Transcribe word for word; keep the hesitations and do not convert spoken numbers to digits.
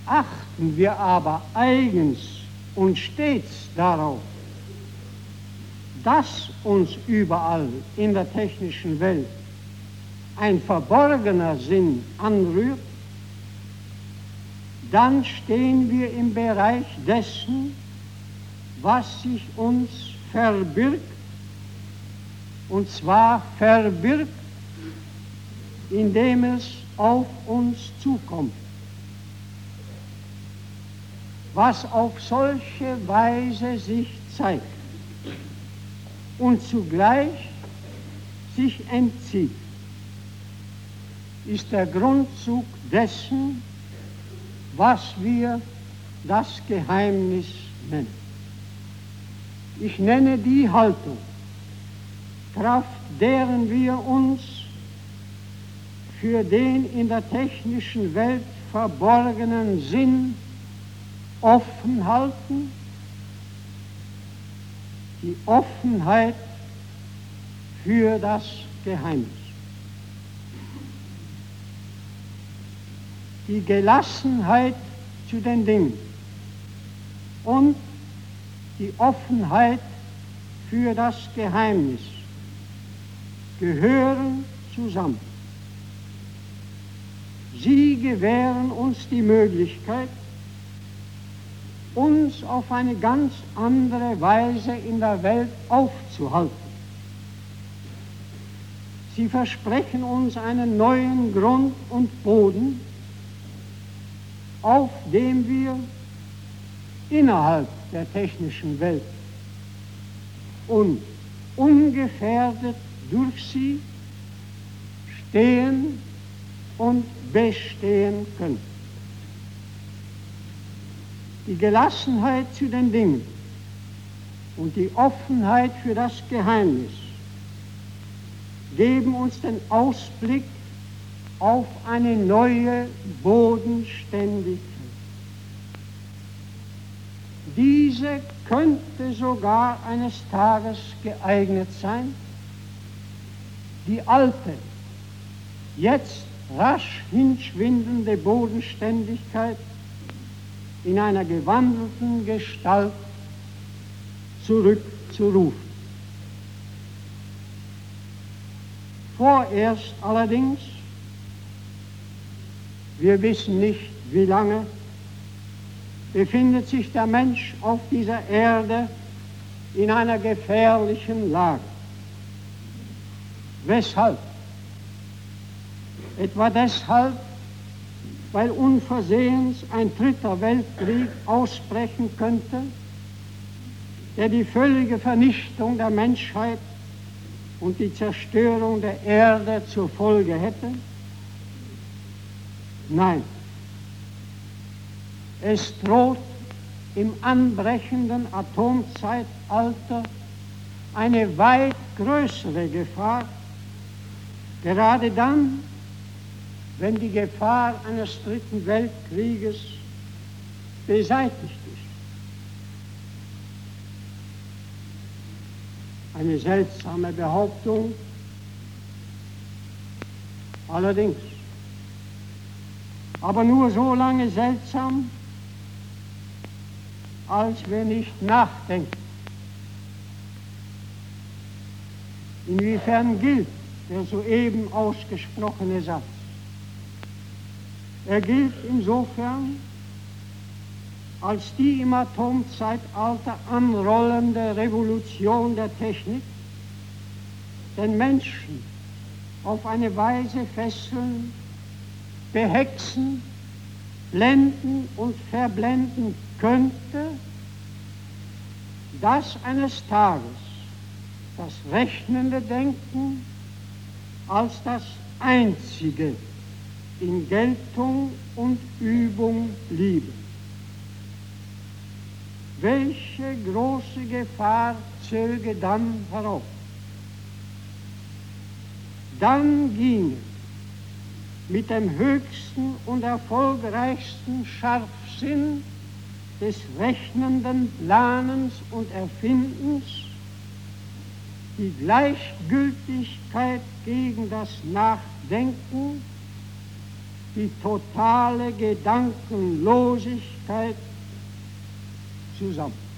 Achten wir aber eigens und stets darauf, dass uns überall in der technischen Welt ein verborgener Sinn anrührt, dann stehen wir im Bereich dessen, was sich uns verbirgt, und zwar verbirgt, indem es auf uns zukommt. Was auf solche Weise sich zeigt und zugleich sich entzieht, ist der Grundzug dessen, was wir das Geheimnis nennen. Ich nenne die Haltung, Kraft deren wir uns für den in der technischen Welt verborgenen Sinn offen halten, die Offenheit für das Geheimnis. Die Gelassenheit zu den Dingen und die Offenheit für das Geheimnis gehören zusammen. Sie gewähren uns die Möglichkeit, uns auf eine ganz andere Weise in der Welt aufzuhalten. Sie versprechen uns einen neuen Grund und Boden, auf dem wir innerhalb der technischen Welt und ungefährdet durch sie stehen und bestehen können. Die Gelassenheit zu den Dingen und die Offenheit für das Geheimnis geben uns den Ausblick auf eine neue Bodenständigkeit. Diese könnte sogar eines Tages geeignet sein, die alte, jetzt rasch hinschwindende Bodenständigkeit in einer gewandelten Gestalt zurückzurufen. Vorerst allerdings, wir wissen nicht, wie lange, befindet sich der Mensch auf dieser Erde in einer gefährlichen Lage. Weshalb? Etwa deshalb, weil unversehens ein dritter Weltkrieg ausbrechen könnte, der die völlige Vernichtung der Menschheit und die Zerstörung der Erde zur Folge hätte? Nein. Es droht im anbrechenden Atomzeitalter eine weit größere Gefahr, gerade dann, wenn die Gefahr eines dritten Weltkrieges beseitigt ist. Eine seltsame Behauptung, allerdings, aber nur so lange seltsam, als wir nicht nachdenken. Inwiefern gilt der soeben ausgesprochene Satz? Er gilt insofern, als die im Atomzeitalter anrollende Revolution der Technik den Menschen auf eine Weise fesseln, behexen, blenden und verblenden könnte, dass eines Tages das rechnende Denken als das einzige in Geltung und Übung bliebe. Welche große Gefahr zöge dann herauf? Dann ginge mit dem höchsten und erfolgreichsten Scharfsinn des rechnenden Planens und Erfindens die Gleichgültigkeit gegen das Nachdenken, die totale Gedankenlosigkeit zusammen.